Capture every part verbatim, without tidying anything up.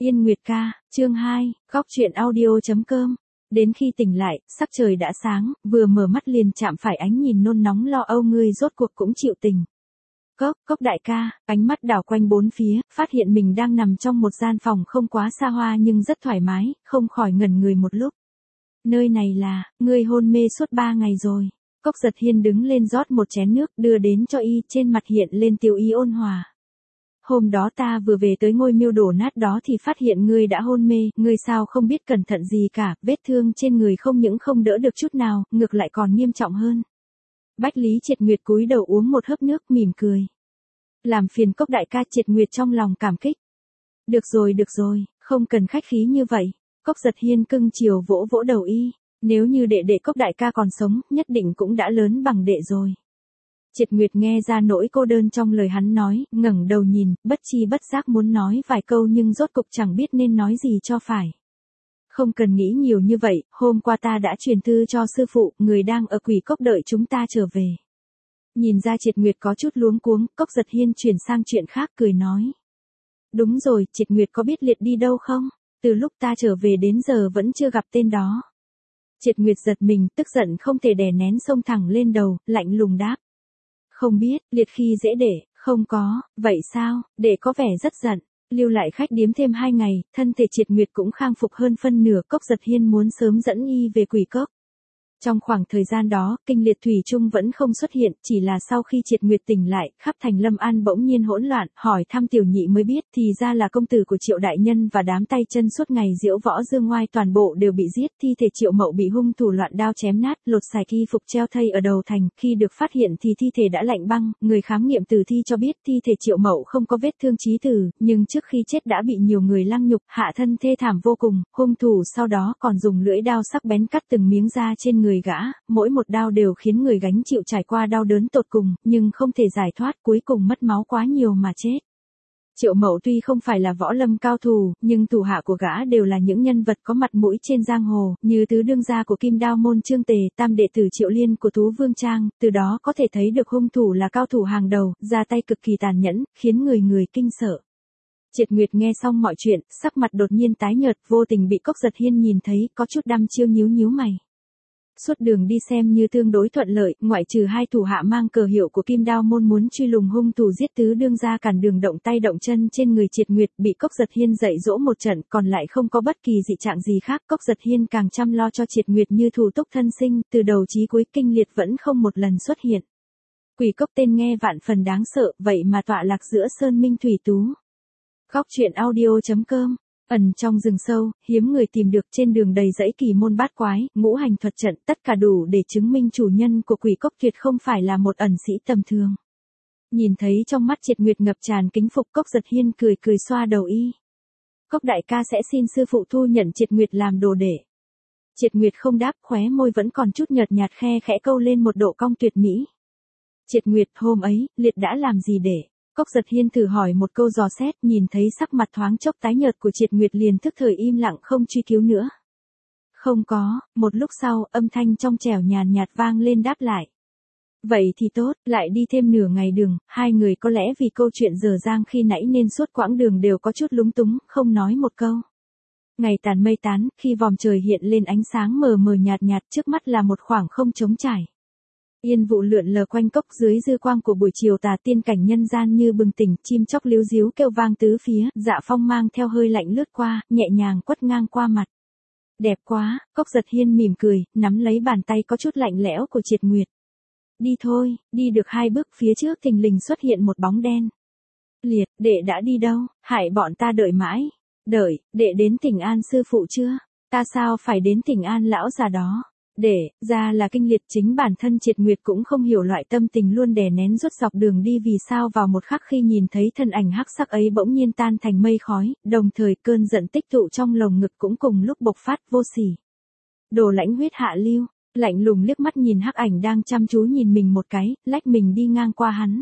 Yên Nguyệt ca, chương hai, góc truyện audio.com. Đến khi tỉnh lại, sắc trời đã sáng, vừa mở mắt liền chạm phải ánh nhìn nôn nóng lo âu, ngươi rốt cuộc cũng chịu tình. Cốc, cốc đại ca, ánh mắt đảo quanh bốn phía, phát hiện mình đang nằm trong một gian phòng không quá xa hoa nhưng rất thoải mái, không khỏi ngẩn người một lúc. Nơi này là, ngươi hôn mê suốt ba ngày rồi. Cốc Giật Hiên đứng lên rót một chén nước đưa đến cho y, trên mặt hiện lên tiêu ý ôn hòa. Hôm đó ta vừa về tới ngôi miêu đổ nát đó thì phát hiện ngươi đã hôn mê, ngươi sao không biết cẩn thận gì cả, vết thương trên người không những không đỡ được chút nào, ngược lại còn nghiêm trọng hơn. Bách Lý Triệt Nguyệt cúi đầu uống một hớp nước mỉm cười. Làm phiền Cốc đại ca. Triệt Nguyệt trong lòng cảm kích. Được rồi được rồi, không cần khách khí như vậy. Cốc Giật Hiên cưng chiều vỗ vỗ đầu y, nếu như đệ đệ Cốc đại ca còn sống, nhất định cũng đã lớn bằng đệ rồi. Triệt Nguyệt nghe ra nỗi cô đơn trong lời hắn nói, ngẩng đầu nhìn, bất chi bất giác muốn nói vài câu nhưng rốt cục chẳng biết nên nói gì cho phải. Không cần nghĩ nhiều như vậy, hôm qua ta đã truyền thư cho sư phụ, người đang ở Quỷ Cốc đợi chúng ta trở về. Nhìn ra Triệt Nguyệt có chút luống cuống, Cốc Giật Hiên chuyển sang chuyện khác cười nói. Đúng rồi, Triệt Nguyệt có biết Liệt đi đâu không? Từ lúc ta trở về đến giờ vẫn chưa gặp tên đó. Triệt Nguyệt giật mình, tức giận không thể đè nén xông thẳng lên đầu, lạnh lùng đáp. Không biết, Liệt khi dễ đệ, không có, vậy sao, đệ có vẻ rất giận, lưu lại khách điếm thêm hai ngày, thân thể Triệt Nguyệt cũng khang phục hơn phân nửa. Cốc Giật Hiên muốn sớm dẫn y về Quỷ Cốc. Trong khoảng thời gian đó, kinh liệt thủy chung vẫn không xuất hiện, chỉ là sau khi Triệt Nguyệt tỉnh lại, khắp thành Lâm An bỗng nhiên hỗn loạn, hỏi thăm tiểu nhị mới biết, thì ra là công tử của Triệu đại nhân và đám tay chân suốt ngày diễu võ dương ngoai toàn bộ đều bị giết, thi thể Triệu Mậu bị hung thủ loạn đao chém nát, lột sạch y phục treo thây ở đầu thành, khi được phát hiện thì thi thể đã lạnh băng, người khám nghiệm tử thi cho biết thi thể Triệu Mậu không có vết thương chí tử, nhưng trước khi chết đã bị nhiều người lăng nhục, hạ thân thê thảm vô cùng, hung thủ sau đó còn dùng lưỡi dao sắc bén cắt từng miếng da trên người gã, mỗi một đao đều khiến người gánh chịu trải qua đau đớn tột cùng, nhưng không thể giải thoát, cuối cùng mất máu quá nhiều mà chết. Triệu Mậu tuy không phải là võ lâm cao thủ, nhưng thủ hạ của gã đều là những nhân vật có mặt mũi trên giang hồ, như tứ đương gia của Kim Đao môn Trương Tề, tam đệ tử Triệu Liên của Tú Vương Trang, từ đó có thể thấy được hung thủ là cao thủ hàng đầu, ra tay cực kỳ tàn nhẫn, khiến người người kinh sợ. Triệt Nguyệt nghe xong mọi chuyện, sắc mặt đột nhiên tái nhợt, vô tình bị Cốc Giật Hiên nhìn thấy, có chút đăm chiêu nhíu nhíu mày. Suốt đường đi xem như tương đối thuận lợi, ngoại trừ hai thủ hạ mang cờ hiệu của Kim Đao môn muốn truy lùng hung thủ giết tứ đương gia cản đường động tay động chân trên người Triệt Nguyệt, bị Cốc Giật Hiên dạy dỗ một trận, còn lại không có bất kỳ dị trạng gì khác. Cốc Giật Hiên càng chăm lo cho Triệt Nguyệt như thủ túc thân sinh, từ đầu chí cuối kinh liệt vẫn không một lần xuất hiện. Quỷ Cốc tên nghe vạn phần đáng sợ, vậy mà tọa lạc giữa sơn minh thủy tú. Góc truyện audio.com. Ẩn trong rừng sâu, hiếm người tìm được, trên đường đầy dãy kỳ môn bát quái, ngũ hành thuật trận, tất cả đủ để chứng minh chủ nhân của Quỷ Cốc tuyệt không phải là một ẩn sĩ tầm thường. Nhìn thấy trong mắt Triệt Nguyệt ngập tràn kính phục, Cốc Giật Hiên cười cười xoa đầu y. Cốc đại ca sẽ xin sư phụ thu nhận Triệt Nguyệt làm đồ đệ. Triệt Nguyệt không đáp, khóe môi vẫn còn chút nhợt nhạt, khe khẽ câu lên một độ cong tuyệt mỹ. Triệt Nguyệt, hôm ấy, Liệt đã làm gì để... Cốc Giật Hiên thử hỏi một câu dò xét, nhìn thấy sắc mặt thoáng chốc tái nhợt của Triệt Nguyệt liền thức thời im lặng không truy cứu nữa. Không có, một lúc sau, âm thanh trong trẻo nhàn nhạt vang lên đáp lại. Vậy thì tốt, lại đi thêm nửa ngày đường, hai người có lẽ vì câu chuyện dở dang khi nãy nên suốt quãng đường đều có chút lúng túng, không nói một câu. Ngày tàn mây tán, khi vòm trời hiện lên ánh sáng mờ mờ nhạt nhạt, trước mắt là một khoảng không trống trải. Yên vụ lượn lờ quanh cốc, dưới dư quang của buổi chiều tà tiên cảnh nhân gian như bừng tỉnh, chim chóc líu ríu kêu vang tứ phía, dạ phong mang theo hơi lạnh lướt qua, nhẹ nhàng quất ngang qua mặt. Đẹp quá, Cốc Giật Hiên mỉm cười, nắm lấy bàn tay có chút lạnh lẽo của Triệt Nguyệt. Đi thôi, đi được hai bước phía trước thình lình xuất hiện một bóng đen. Liệt, đệ đã đi đâu, hại bọn ta đợi mãi. Đợi, đệ đến Thỉnh An sư phụ chưa? Ta sao phải đến Thỉnh An lão già đó? Để, ra là kinh liệt, chính bản thân Triệt Nguyệt cũng không hiểu loại tâm tình luôn đè nén rút dọc đường đi vì sao vào một khắc khi nhìn thấy thân ảnh hắc sắc ấy bỗng nhiên tan thành mây khói, đồng thời cơn giận tích tụ trong lồng ngực cũng cùng lúc bộc phát vô sỉ. Đồ lãnh huyết hạ lưu, lạnh lùng liếc mắt nhìn hắc ảnh đang chăm chú nhìn mình một cái, lách mình đi ngang qua hắn.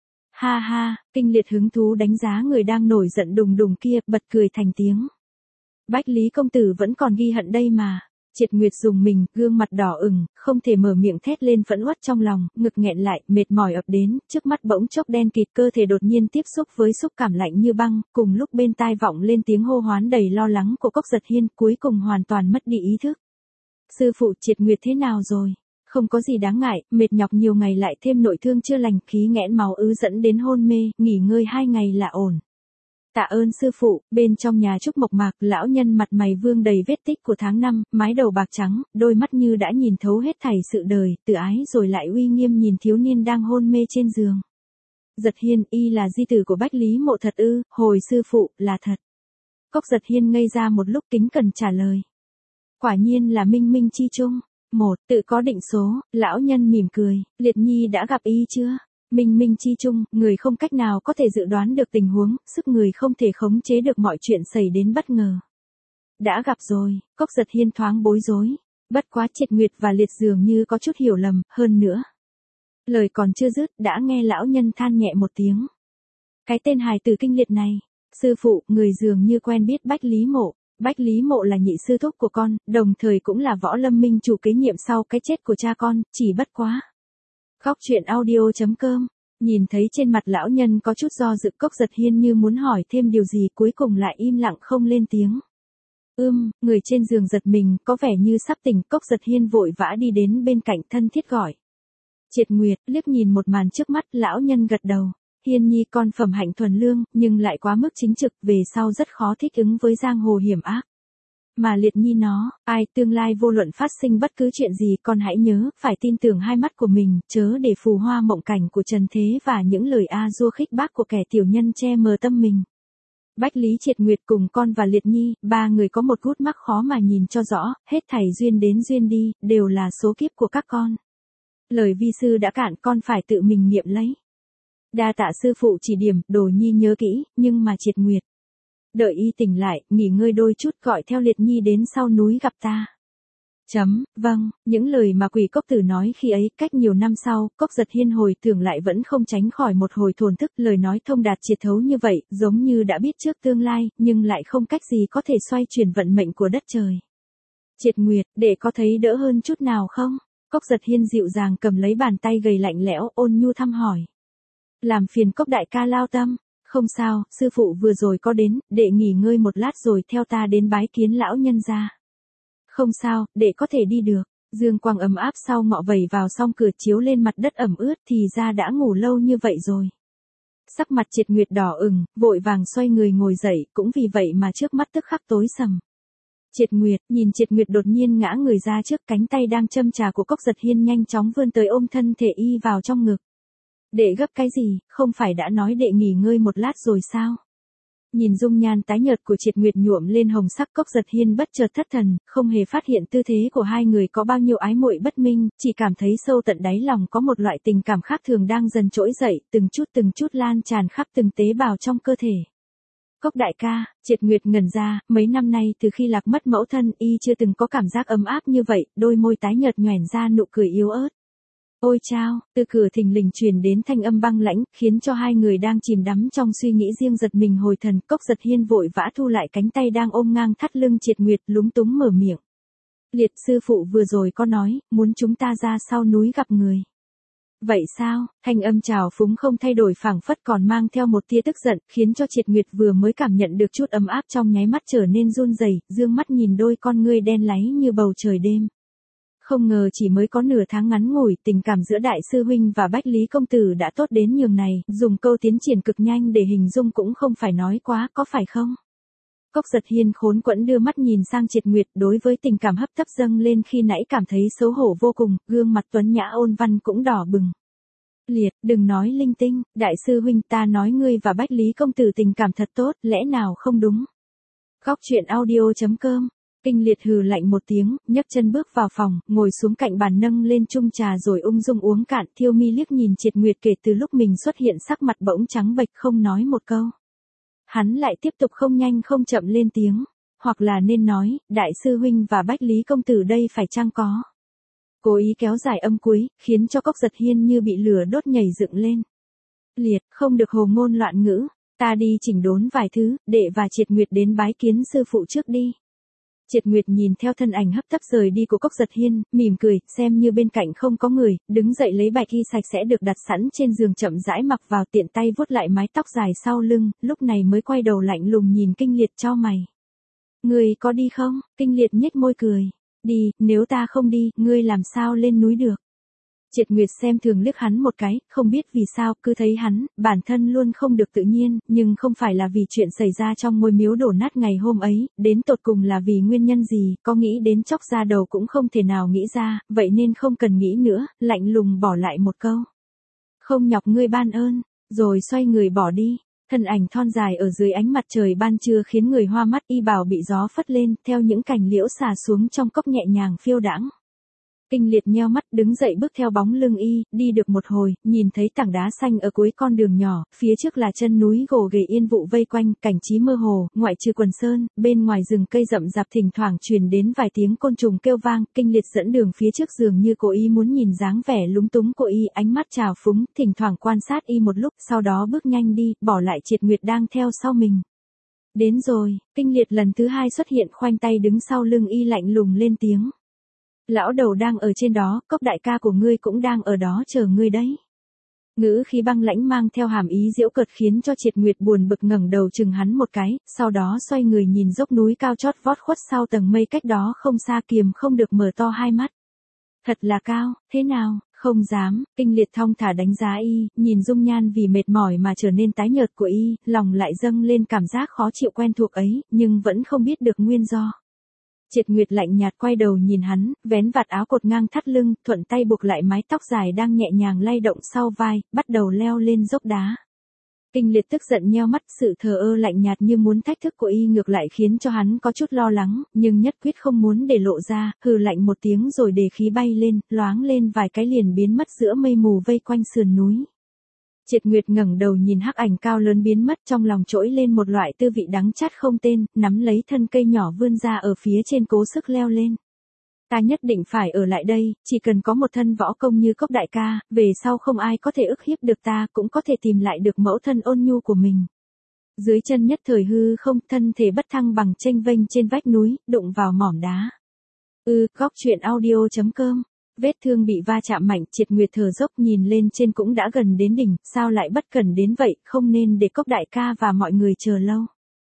Ha ha, kinh liệt hứng thú đánh giá người đang nổi giận đùng đùng kia, bật cười thành tiếng. Bách Lý công tử vẫn còn ghi hận đây mà. Triệt Nguyệt dùng mình, gương mặt đỏ ửng, không thể mở miệng thét lên phẫn uất trong lòng, ngực nghẹn lại, mệt mỏi ập đến, trước mắt bỗng chốc đen kịt, cơ thể đột nhiên tiếp xúc với xúc cảm lạnh như băng, cùng lúc bên tai vọng lên tiếng hô hoán đầy lo lắng của Cốc Giật Hiên, cuối cùng hoàn toàn mất đi ý thức. Sư phụ, Triệt Nguyệt thế nào rồi? Không có gì đáng ngại, mệt nhọc nhiều ngày lại thêm nội thương chưa lành, khí nghẽn máu ứ dẫn đến hôn mê, nghỉ ngơi hai ngày là ổn. Tạ ơn sư phụ. Bên trong nhà trúc mộc mạc, lão nhân mặt mày vương đầy vết tích của tháng năm, mái đầu bạc trắng, đôi mắt như đã nhìn thấu hết thảy sự đời, tự ái rồi lại uy nghiêm nhìn thiếu niên đang hôn mê trên giường. Giật Hiên, y là di tử của Bách Lý Mộ thật ư? Hồi sư phụ, là thật. Cốc Giật Hiên ngây ra một lúc kính cẩn trả lời. Quả nhiên là minh minh chi chung. Một, tự có định số, lão nhân mỉm cười, Liệt Nhi đã gặp y chưa? Minh minh chi chung, người không cách nào có thể dự đoán được tình huống, sức người không thể khống chế được mọi chuyện xảy đến bất ngờ. Đã gặp rồi. Cốc Giật Hiên thoáng bối rối. Bất quá Triệt Nguyệt và Liệt dường như có chút hiểu lầm, hơn nữa. Lời còn chưa dứt, đã nghe lão nhân than nhẹ một tiếng. Cái tên hài tử kinh liệt này. Sư phụ, người dường như quen biết Bách Lý Mộ. Bách Lý Mộ là nhị sư thúc của con, đồng thời cũng là Võ Lâm Minh chủ kế nhiệm sau cái chết của cha con, chỉ bất quá. Khóc chuyện audio chấm com. Nhìn thấy trên mặt lão nhân có chút do dự, Cốc Giật Hiên như muốn hỏi thêm điều gì, cuối cùng lại im lặng không lên tiếng. Ưm, người trên giường giật mình, có vẻ như sắp tỉnh, Cốc Giật Hiên vội vã đi đến bên cạnh thân thiết gọi. Triệt Nguyệt, liếc nhìn một màn trước mắt, lão nhân gật đầu. Hiên nhi con phẩm hạnh thuần lương, nhưng lại quá mức chính trực, về sau rất khó thích ứng với giang hồ hiểm ác. Mà Liệt Nhi nó, ai, tương lai vô luận phát sinh bất cứ chuyện gì, con hãy nhớ, phải tin tưởng hai mắt của mình, chớ để phù hoa mộng cảnh của trần thế và những lời a dua khích bác của kẻ tiểu nhân che mờ tâm mình. Bách Lý Triệt Nguyệt cùng con và Liệt Nhi, ba người có một gút mắc khó mà nhìn cho rõ, hết thảy duyên đến duyên đi, đều là số kiếp của các con. Lời vi sư đã cạn, con phải tự mình nghiệm lấy. Đa tạ sư phụ chỉ điểm, Đồ Nhi nhớ kỹ, nhưng mà Triệt Nguyệt. Đợi y tỉnh lại, nghỉ ngơi đôi chút, gọi theo Liệt Nhi đến sau núi gặp ta. Chấm, vâng, những lời mà Quỷ Cốc Tử nói khi ấy, cách nhiều năm sau, Cốc Giật Hiên hồi tưởng lại vẫn không tránh khỏi một hồi thổn thức, lời nói thông đạt triệt thấu như vậy, giống như đã biết trước tương lai, nhưng lại không cách gì có thể xoay chuyển vận mệnh của đất trời. Triệt Nguyệt, để có thấy đỡ hơn chút nào không? Cốc Giật Hiên dịu dàng cầm lấy bàn tay gầy lạnh lẽo, ôn nhu thăm hỏi. Làm phiền Cốc đại ca lao tâm. Không sao, sư phụ vừa rồi có đến, đệ nghỉ ngơi một lát rồi theo ta đến bái kiến lão nhân gia. Không sao, đệ có thể đi được. Dương quang ấm áp sau ngọ vẩy vào song cửa chiếu lên mặt đất ẩm ướt, thì ra đã ngủ lâu như vậy rồi. Sắc mặt Triệt Nguyệt đỏ ửng, vội vàng xoay người ngồi dậy, cũng vì vậy mà trước mắt tức khắc tối sầm. Triệt Nguyệt, nhìn Triệt Nguyệt đột nhiên ngã người ra trước, cánh tay đang châm trà của Cốc Giật Hiên nhanh chóng vươn tới ôm thân thể y vào trong ngực. Đệ gấp cái gì, không phải đã nói đệ nghỉ ngơi một lát rồi sao? Nhìn dung nhan tái nhợt của Triệt Nguyệt nhuộm lên hồng sắc, Cốc Giật Hiên bất chợt thất thần, không hề phát hiện tư thế của hai người có bao nhiêu ái muội bất minh, chỉ cảm thấy sâu tận đáy lòng có một loại tình cảm khác thường đang dần trỗi dậy, từng chút từng chút lan tràn khắp từng tế bào trong cơ thể. Cốc đại ca, Triệt Nguyệt ngẩn ra, mấy năm nay từ khi lạc mất mẫu thân, y chưa từng có cảm giác ấm áp như vậy, đôi môi tái nhợt nhoẻn ra nụ cười yếu ớt. Ôi chao, từ cửa thình lình truyền đến thanh âm băng lãnh, khiến cho hai người đang chìm đắm trong suy nghĩ riêng giật mình hồi thần. Cốc Giật Hiên vội vã thu lại cánh tay đang ôm ngang thắt lưng Triệt Nguyệt, lúng túng mở miệng. Liệt sư phụ vừa rồi có nói, muốn chúng ta ra sau núi gặp người. Vậy sao? Thanh âm trào phúng không thay đổi, phảng phất còn mang theo một tia tức giận, khiến cho Triệt Nguyệt vừa mới cảm nhận được chút ấm áp trong nháy mắt trở nên run rẩy, dương mắt nhìn đôi con ngươi đen láy như bầu trời đêm. Không ngờ chỉ mới có nửa tháng ngắn ngủi, tình cảm giữa đại sư huynh và Bách Lý công tử đã tốt đến nhường này, dùng câu tiến triển cực nhanh để hình dung cũng không phải nói quá, có phải không? Cốc Giật Hiên khốn quẫn đưa mắt nhìn sang Triệt Nguyệt, đối với tình cảm hấp tấp dâng lên khi nãy cảm thấy xấu hổ vô cùng, gương mặt tuấn nhã ôn văn cũng đỏ bừng. Liệt, đừng nói linh tinh, đại sư huynh, ta nói ngươi và Bách Lý công tử tình cảm thật tốt, lẽ nào không đúng? Khóc chuyện audio chấm com. Kinh Liệt hừ lạnh một tiếng, nhấc chân bước vào phòng, ngồi xuống cạnh bàn nâng lên chung trà rồi ung dung uống cạn. Thiêu Mi liếc nhìn Triệt Nguyệt, kể từ lúc mình xuất hiện sắc mặt bỗng trắng bệch không nói một câu. Hắn lại tiếp tục không nhanh không chậm lên tiếng, hoặc là nên nói, đại sư huynh và Bách Lý công tử đây phải chăng có. Cố ý kéo dài âm cuối, khiến cho Cốc Giật Hiên như bị lửa đốt nhảy dựng lên. Liệt, không được hồ ngôn loạn ngữ, ta đi chỉnh đốn vài thứ, đệ và Triệt Nguyệt đến bái kiến sư phụ trước đi. Triệt Nguyệt nhìn theo thân ảnh hấp tấp rời đi của Cốc Giật Hiên, mỉm cười, xem như bên cạnh không có người, đứng dậy lấy bạch y sạch sẽ được đặt sẵn trên giường chậm rãi mặc vào, tiện tay vuốt lại mái tóc dài sau lưng, lúc này mới quay đầu lạnh lùng nhìn Kinh Liệt chau mày. Ngươi có đi không? Kinh Liệt nhếch môi cười. Đi, nếu ta không đi, ngươi làm sao lên núi được? Triệt Nguyệt xem thường liếc hắn một cái, không biết vì sao, cứ thấy hắn, bản thân luôn không được tự nhiên, nhưng không phải là vì chuyện xảy ra trong ngôi miếu đổ nát ngày hôm ấy, đến tột cùng là vì nguyên nhân gì, có nghĩ đến chóc ra đầu cũng không thể nào nghĩ ra, vậy nên không cần nghĩ nữa, lạnh lùng bỏ lại một câu. Không nhọc ngươi ban ơn, rồi xoay người bỏ đi. Thân ảnh thon dài ở dưới ánh mặt trời ban trưa khiến người hoa mắt, y bào bị gió phất lên, theo những cành liễu xả xuống trong cốc nhẹ nhàng phiêu đãng. Kinh Liệt nheo mắt đứng dậy bước theo bóng lưng y, đi được một hồi, nhìn thấy tảng đá xanh ở cuối con đường nhỏ, phía trước là chân núi gồ ghề yên vụ vây quanh, cảnh trí mơ hồ, ngoại trừ quần sơn, bên ngoài rừng cây rậm rạp thỉnh thoảng truyền đến vài tiếng côn trùng kêu vang. Kinh Liệt dẫn đường phía trước dường như cố ý muốn nhìn dáng vẻ lúng túng của y, ánh mắt trào phúng, thỉnh thoảng quan sát y một lúc, sau đó bước nhanh đi, bỏ lại Triệt Nguyệt đang theo sau mình. Đến rồi, Kinh Liệt lần thứ hai xuất hiện, khoanh tay đứng sau lưng y, lạnh lùng lên tiếng. Lão đầu đang ở trên đó, Cốc đại ca của ngươi cũng đang ở đó chờ ngươi đấy. Ngữ khí băng lãnh mang theo hàm ý giễu cợt khiến cho Triệt Nguyệt buồn bực ngẩng đầu chừng hắn một cái, sau đó xoay người nhìn dốc núi cao chót vót khuất sau tầng mây cách đó không xa, kiềm không được mở to hai mắt. Thật là cao, thế nào, không dám. Kinh Liệt thong thả đánh giá y, nhìn dung nhan vì mệt mỏi mà trở nên tái nhợt của y, lòng lại dâng lên cảm giác khó chịu quen thuộc ấy, nhưng vẫn không biết được nguyên do. Triệt Nguyệt lạnh nhạt quay đầu nhìn hắn, vén vạt áo cột ngang thắt lưng, thuận tay buộc lại mái tóc dài đang nhẹ nhàng lay động sau vai, bắt đầu leo lên dốc đá. Kinh Liệt tức giận nheo mắt, sự thờ ơ lạnh nhạt như muốn thách thức của y ngược lại khiến cho hắn có chút lo lắng, nhưng nhất quyết không muốn để lộ ra, hừ lạnh một tiếng rồi để khí bay lên, loáng lên vài cái liền biến mất giữa mây mù vây quanh sườn núi. Triệt Nguyệt ngẩng đầu nhìn hắc ảnh cao lớn biến mất, trong lòng trỗi lên một loại tư vị đắng chát không tên, nắm lấy thân cây nhỏ vươn ra ở phía trên cố sức leo lên. Ta nhất định phải ở lại đây, chỉ cần có một thân võ công như Cốc đại ca, về sau không ai có thể ức hiếp được ta, cũng có thể tìm lại được mẫu thân ôn nhu của mình. Dưới chân nhất thời hư không, thân thể bất thăng bằng chênh vênh trên vách núi, đụng vào mỏm đá. Ừ, góc truyện audio chấm com. Vết thương bị va chạm mạnh, Triệt Nguyệt thở dốc nhìn lên trên cũng đã gần đến đỉnh, sao lại bất cần đến vậy, không nên để Cốc đại ca và mọi người chờ lâu.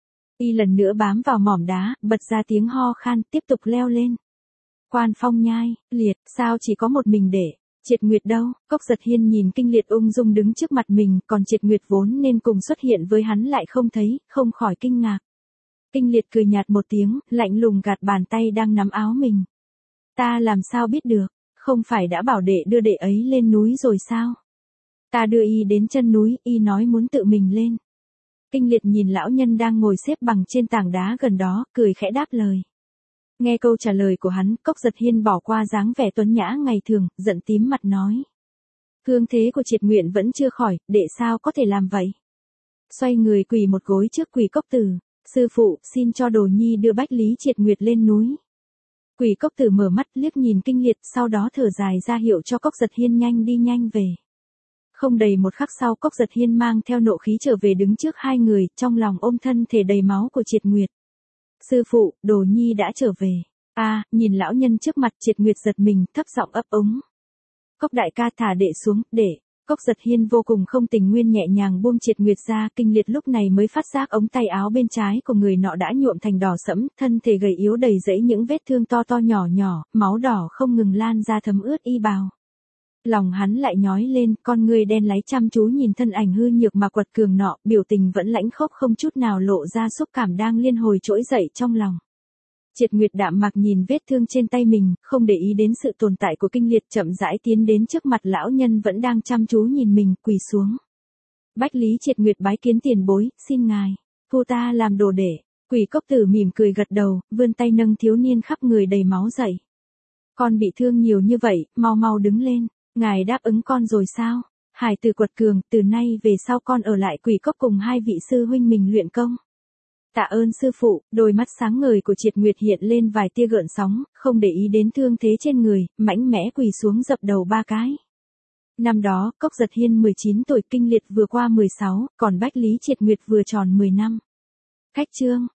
Y lần nữa bám vào mỏm đá, bật ra tiếng ho khan, tiếp tục leo lên. Quan Phong nhai, Liệt, sao chỉ có một mình để, Triệt Nguyệt đâu? Cốc Giật Hiên nhìn Kinh Liệt ung dung đứng trước mặt mình, còn Triệt Nguyệt vốn nên cùng xuất hiện với hắn lại không thấy, không khỏi kinh ngạc. Kinh Liệt cười nhạt một tiếng, lạnh lùng gạt bàn tay đang nắm áo mình. Ta làm sao biết được? Không phải đã bảo đệ đưa đệ ấy lên núi rồi sao? Ta đưa y đến chân núi, y nói muốn tự mình lên. Kinh Liệt nhìn lão nhân đang ngồi xếp bằng trên tảng đá gần đó, cười khẽ đáp lời. Nghe câu trả lời của hắn, Cốc Giật Hiên bỏ qua dáng vẻ tuấn nhã ngày thường, giận tím mặt nói. Thương thế của Triệt Nguyện vẫn chưa khỏi, đệ sao có thể làm vậy? Xoay người quỳ một gối trước Quỳ Cốc Tử. Sư phụ, xin cho Đồ Nhi đưa Bách Lý Triệt Nguyệt lên núi. Quỳ Cốc Tử mở mắt liếc nhìn Kinh Liệt, sau đó thở dài ra hiệu cho Cốc Giật Hiên nhanh đi nhanh về. Không đầy một khắc sau, Cốc Giật Hiên mang theo nộ khí trở về đứng trước hai người, trong lòng ôm thân thể đầy máu của Triệt Nguyệt. Sư phụ, Đồ Nhi đã trở về. A, à, nhìn lão nhân trước mặt, Triệt Nguyệt giật mình, thấp giọng ấp úng. Cốc đại ca thả đệ xuống, để. Cốc Giật Hiên vô cùng không tình nguyện nhẹ nhàng buông Triệt Nguyệt ra, Kinh Liệt lúc này mới phát giác ống tay áo bên trái của người nọ đã nhuộm thành đỏ sẫm, thân thể gầy yếu đầy rẫy những vết thương to to nhỏ nhỏ, máu đỏ không ngừng lan ra thấm ướt y bào. Lòng hắn lại nhói lên, con người đen láy chăm chú nhìn thân ảnh hư nhược mà quật cường nọ, biểu tình vẫn lãnh khốc không chút nào lộ ra xúc cảm đang liên hồi trỗi dậy trong lòng. Triệt Nguyệt đạm mạc nhìn vết thương trên tay mình, không để ý đến sự tồn tại của Kinh Liệt, chậm rãi tiến đến trước mặt lão nhân vẫn đang chăm chú nhìn mình, quỳ xuống. Bách Lý Triệt Nguyệt bái kiến tiền bối, xin ngài, thu ta làm đồ đệ. Quỳ Cốc Tử mỉm cười gật đầu, vươn tay nâng thiếu niên khắp người đầy máu dậy. Con bị thương nhiều như vậy, mau mau đứng lên. Ngài đáp ứng con rồi sao? Hải tử quật cường, từ nay về sau con ở lại Quỷ Cốc cùng hai vị sư huynh mình luyện công. Tạ ơn sư phụ. Đôi mắt sáng ngời của Triệt Nguyệt hiện lên vài tia gợn sóng, không để ý đến thương thế trên người, mãnh mẽ quỳ xuống dập đầu ba cái. Năm đó, Cốc Giật Hiên mười chín tuổi, Kinh Liệt vừa qua mười sáu, còn Bách Lý Triệt Nguyệt vừa tròn mười năm. Khách chương,